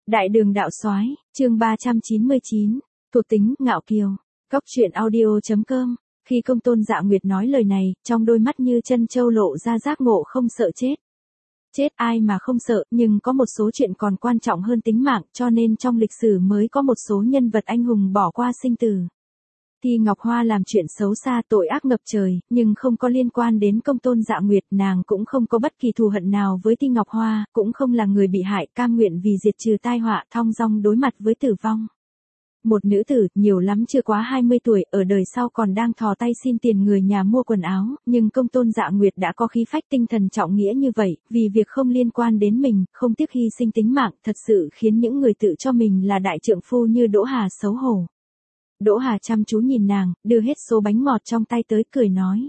Đại đường đạo soái, chương 399, thuộc tính, ngạo kiều. Góc truyện audio.com. Khi Công Tôn Dạ Nguyệt nói lời này, trong đôi mắt như chân châu lộ ra giác ngộ không sợ chết. Chết ai mà không sợ, nhưng có một số chuyện còn quan trọng hơn tính mạng, cho nên trong lịch sử mới có một số nhân vật anh hùng bỏ qua sinh tử. Thi Ngọc Hoa làm chuyện xấu xa, tội ác ngập trời, nhưng không có liên quan đến Công Tôn Dạ Nguyệt, nàng cũng không có bất kỳ thù hận nào với Thi Ngọc Hoa, cũng không là người bị hại, cam nguyện vì diệt trừ tai họa, thong dong đối mặt với tử vong. Một nữ tử, nhiều lắm chưa quá 20 tuổi, ở đời sau còn đang thò tay xin tiền người nhà mua quần áo, nhưng Công Tôn Dạ Nguyệt đã có khí phách tinh thần trọng nghĩa như vậy, vì việc không liên quan đến mình, không tiếc hy sinh tính mạng, thật sự khiến những người tự cho mình là đại trượng phu như Đỗ Hà xấu hổ. Đỗ Hà chăm chú nhìn nàng, đưa hết số bánh ngọt trong tay tới, cười nói.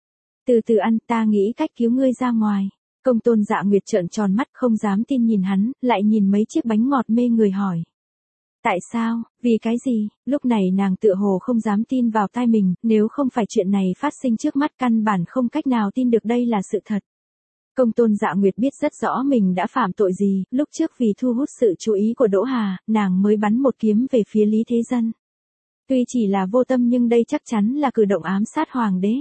Từ từ ăn, ta nghĩ cách cứu ngươi ra ngoài. Công Tôn Dạ Nguyệt trợn tròn mắt không dám tin nhìn hắn, lại nhìn mấy chiếc bánh ngọt mê người hỏi. Tại sao, vì cái gì? Lúc này nàng tựa hồ không dám tin vào tai mình, nếu không phải chuyện này phát sinh trước mắt căn bản không cách nào tin được đây là sự thật. Công Tôn Dạ Nguyệt biết rất rõ mình đã phạm tội gì, lúc trước vì thu hút sự chú ý của Đỗ Hà, nàng mới bắn một kiếm về phía Lý Thế Dân. Tuy chỉ là vô tâm nhưng đây chắc chắn là cử động ám sát hoàng đế.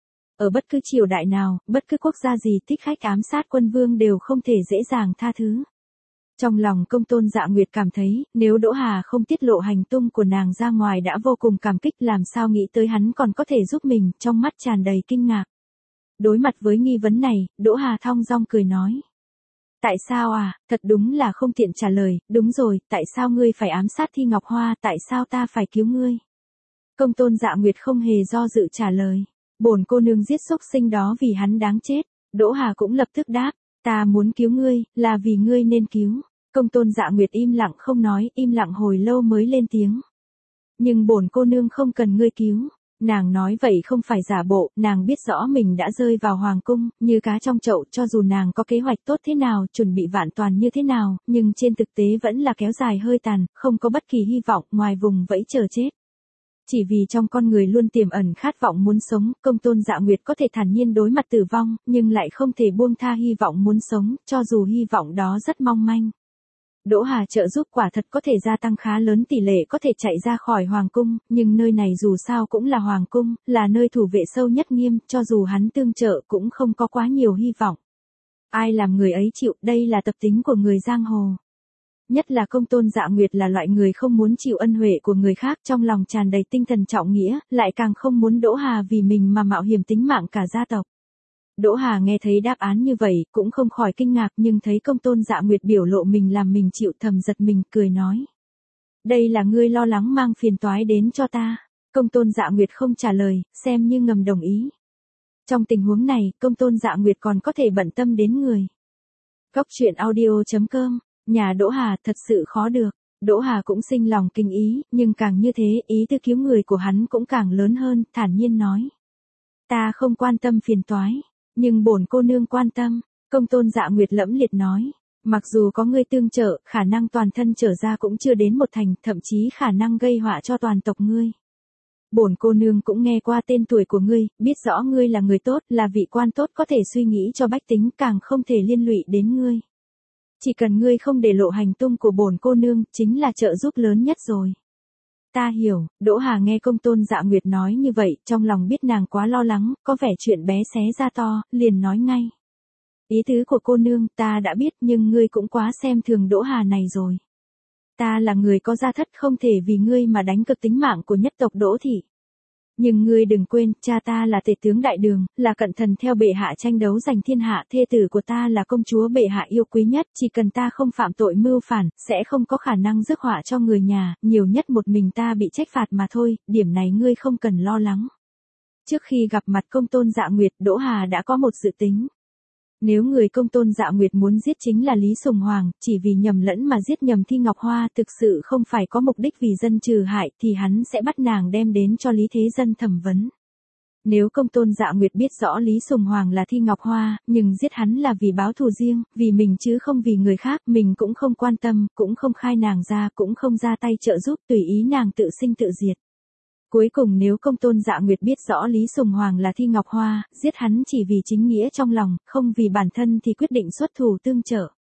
Ở bất cứ triều đại nào, bất cứ quốc gia gì thích khách ám sát quân vương đều không thể dễ dàng tha thứ. Trong lòng Công Tôn Dạ Nguyệt cảm thấy, nếu Đỗ Hà không tiết lộ hành tung của nàng ra ngoài đã vô cùng cảm kích, làm sao nghĩ tới hắn còn có thể giúp mình, trong mắt tràn đầy kinh ngạc. Đối mặt với nghi vấn này, Đỗ Hà thong dong cười nói. Tại sao à, thật đúng là không tiện trả lời, đúng rồi, tại sao ngươi phải ám sát Thi Ngọc Hoa, tại sao ta phải cứu ngươi? Công Tôn Dạ Nguyệt không hề do dự trả lời, bổn cô nương giết xúc sinh đó vì hắn đáng chết. Đỗ Hà cũng lập tức đáp, ta muốn cứu ngươi, là vì ngươi nên cứu. Công Tôn Dạ Nguyệt im lặng không nói, im lặng hồi lâu mới lên tiếng. Nhưng bổn cô nương không cần ngươi cứu. Nàng nói vậy không phải giả bộ, nàng biết rõ mình đã rơi vào hoàng cung, như cá trong chậu, cho dù nàng có kế hoạch tốt thế nào, chuẩn bị vạn toàn như thế nào, nhưng trên thực tế vẫn là kéo dài hơi tàn, không có bất kỳ hy vọng ngoài vùng vẫy chờ chết. Chỉ vì trong con người luôn tiềm ẩn khát vọng muốn sống, Công Tôn Dạ Nguyệt có thể thản nhiên đối mặt tử vong, nhưng lại không thể buông tha hy vọng muốn sống, cho dù hy vọng đó rất mong manh. Đỗ Hà trợ giúp quả thật có thể gia tăng khá lớn tỷ lệ có thể chạy ra khỏi hoàng cung, nhưng nơi này dù sao cũng là hoàng cung, là nơi thủ vệ sâu nhất nghiêm, cho dù hắn tương trợ cũng không có quá nhiều hy vọng. Ai làm người ấy chịu, đây là tập tính của người giang hồ. Nhất là Công Tôn Dạ Nguyệt là loại người không muốn chịu ân huệ của người khác, trong lòng tràn đầy tinh thần trọng nghĩa, lại càng không muốn Đỗ Hà vì mình mà mạo hiểm tính mạng cả gia tộc. Đỗ Hà nghe thấy đáp án như vậy, cũng không khỏi kinh ngạc, nhưng thấy Công Tôn Dạ Nguyệt biểu lộ mình làm mình chịu, thầm giật mình, cười nói. Đây là ngươi lo lắng mang phiền toái đến cho ta. Công Tôn Dạ Nguyệt không trả lời, xem như ngầm đồng ý. Trong tình huống này, Công Tôn Dạ Nguyệt còn có thể bận tâm đến người. Góc truyện audio.com, nhà Đỗ Hà thật sự khó được. Đỗ Hà cũng sinh lòng kinh ý, nhưng càng như thế, ý tư cứu người của hắn cũng càng lớn hơn, thản nhiên nói. Ta không quan tâm phiền toái. Nhưng bổn cô nương quan tâm, Công Tôn Dạ Nguyệt lẫm liệt nói, mặc dù có ngươi tương trợ, khả năng toàn thân trở ra cũng chưa đến một thành, thậm chí khả năng gây họa cho toàn tộc ngươi. Bổn cô nương cũng nghe qua tên tuổi của ngươi, biết rõ ngươi là người tốt, là vị quan tốt có thể suy nghĩ cho bách tính, càng không thể liên lụy đến ngươi. Chỉ cần ngươi không để lộ hành tung của bổn cô nương, chính là trợ giúp lớn nhất rồi. Ta hiểu. Đỗ Hà nghe Công Tôn Dạ Nguyệt nói như vậy, trong lòng biết nàng quá lo lắng, có vẻ chuyện bé xé ra to, liền nói ngay. Ý tứ của cô nương ta đã biết, nhưng ngươi cũng quá xem thường Đỗ Hà này rồi. Ta là người có gia thất, không thể vì ngươi mà đánh cược tính mạng của nhất tộc Đỗ thị. Nhưng ngươi đừng quên, cha ta là tể tướng đại đường, là cận thần theo bệ hạ tranh đấu giành thiên hạ, thê tử của ta là công chúa bệ hạ yêu quý nhất, chỉ cần ta không phạm tội mưu phản, sẽ không có khả năng rước họa cho người nhà, nhiều nhất một mình ta bị trách phạt mà thôi, điểm này ngươi không cần lo lắng. Trước khi gặp mặt Công Tôn Dạ Nguyệt, Đỗ Hà đã có một dự tính. Nếu người Công Tôn Dạ Nguyệt muốn giết chính là Lý Sùng Hoàng, chỉ vì nhầm lẫn mà giết nhầm Thi Ngọc Hoa, thực sự không phải có mục đích vì dân trừ hại, thì hắn sẽ bắt nàng đem đến cho Lý Thế Dân thẩm vấn. Nếu Công Tôn Dạ Nguyệt biết rõ Lý Sùng Hoàng là Thi Ngọc Hoa, nhưng giết hắn là vì báo thù riêng, vì mình chứ không vì người khác, mình cũng không quan tâm, cũng không khai nàng ra, cũng không ra tay trợ giúp, tùy ý nàng tự sinh tự diệt. Cuối cùng nếu Công Tôn Dạ Nguyệt biết rõ Lý Sùng Hoàng là Thi Ngọc Hoa, giết hắn chỉ vì chính nghĩa trong lòng, không vì bản thân thì quyết định xuất thủ tương trợ.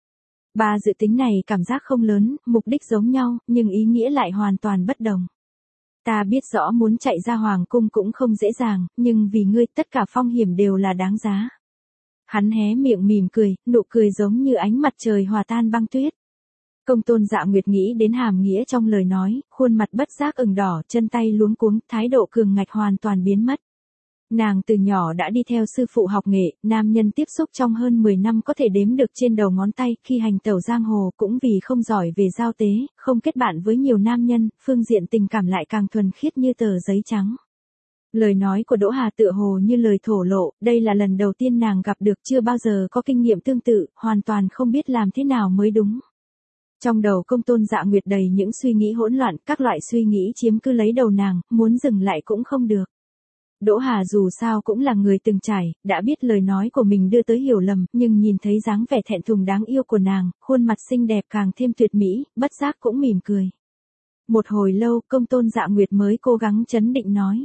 Ba dự tính này cảm giác không lớn, mục đích giống nhau, nhưng ý nghĩa lại hoàn toàn bất đồng. Ta biết rõ muốn chạy ra hoàng cung cũng không dễ dàng, nhưng vì ngươi tất cả phong hiểm đều là đáng giá. Hắn hé miệng mỉm cười, nụ cười giống như ánh mặt trời hòa tan băng tuyết. Công tôn Dạ Nguyệt nghĩ đến hàm nghĩa trong lời nói, khuôn mặt bất giác ửng đỏ, chân tay luống cuống, thái độ cường ngạch hoàn toàn biến mất. Nàng từ nhỏ đã đi theo sư phụ học nghệ, nam nhân tiếp xúc trong hơn 10 năm có thể đếm được trên đầu ngón tay, khi hành tẩu giang hồ cũng vì không giỏi về giao tế, không kết bạn với nhiều nam nhân, phương diện tình cảm lại càng thuần khiết như tờ giấy trắng. Lời nói của Đỗ Hà tựa hồ như lời thổ lộ, đây là lần đầu tiên nàng gặp được, chưa bao giờ có kinh nghiệm tương tự, hoàn toàn không biết làm thế nào mới đúng. Trong đầu công tôn Dạ Nguyệt đầy những suy nghĩ hỗn loạn, các loại suy nghĩ chiếm cứ lấy đầu nàng, muốn dừng lại cũng không được. Đỗ Hà dù sao cũng là người từng trải, đã biết lời nói của mình đưa tới hiểu lầm, nhưng nhìn thấy dáng vẻ thẹn thùng đáng yêu của nàng, khuôn mặt xinh đẹp càng thêm tuyệt mỹ, bất giác cũng mỉm cười. Một hồi lâu, công tôn Dạ Nguyệt mới cố gắng trấn định nói.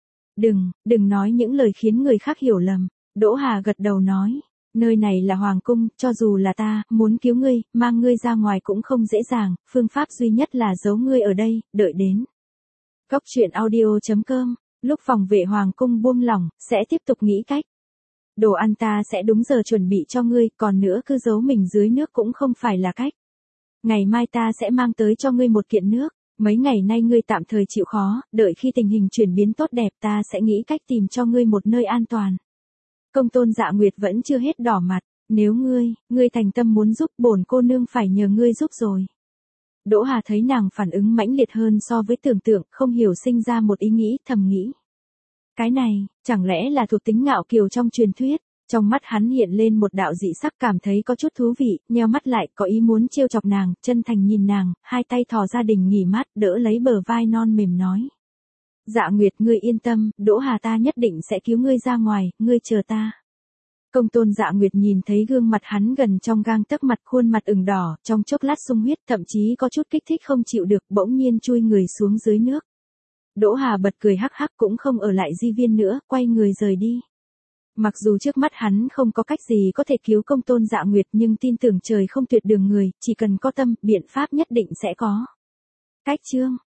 Đừng nói những lời khiến người khác hiểu lầm. Đỗ Hà gật đầu nói. Nơi này là hoàng cung, cho dù là ta, muốn cứu ngươi, mang ngươi ra ngoài cũng không dễ dàng, phương pháp duy nhất là giấu ngươi ở đây, đợi đến. Góc truyện audio.com, lúc phòng vệ hoàng cung buông lỏng, sẽ tiếp tục nghĩ cách. Đồ ăn ta sẽ đúng giờ chuẩn bị cho ngươi, còn nữa cứ giấu mình dưới nước cũng không phải là cách. Ngày mai ta sẽ mang tới cho ngươi một kiện nước, mấy ngày nay ngươi tạm thời chịu khó, đợi khi tình hình chuyển biến tốt đẹp ta sẽ nghĩ cách tìm cho ngươi một nơi an toàn. Công tôn Dạ Nguyệt vẫn chưa hết đỏ mặt, nếu ngươi thành tâm muốn giúp, bổn cô nương phải nhờ ngươi giúp rồi. Đỗ Hà thấy nàng phản ứng mãnh liệt hơn so với tưởng tượng, không hiểu sinh ra một ý nghĩ, thầm nghĩ. Cái này, chẳng lẽ là thuộc tính ngạo kiều trong truyền thuyết? Trong mắt hắn hiện lên một đạo dị sắc, cảm thấy có chút thú vị, nheo mắt lại, có ý muốn trêu chọc nàng, chân thành nhìn nàng, hai tay thò ra đình nghỉ mát, đỡ lấy bờ vai non mềm nói. Dạ Nguyệt, ngươi yên tâm, Đỗ Hà ta nhất định sẽ cứu ngươi ra ngoài, ngươi chờ ta. Công tôn Dạ Nguyệt nhìn thấy gương mặt hắn gần trong gang tấc, mặt khuôn mặt ửng đỏ, trong chốc lát sung huyết, thậm chí có chút kích thích không chịu được, bỗng nhiên chui người xuống dưới nước. Đỗ Hà bật cười hắc hắc, cũng không ở lại di viên nữa, quay người rời đi. Mặc dù trước mắt hắn không có cách gì có thể cứu công tôn Dạ Nguyệt, nhưng tin tưởng trời không tuyệt đường người, chỉ cần có tâm, biện pháp nhất định sẽ có. Cách chương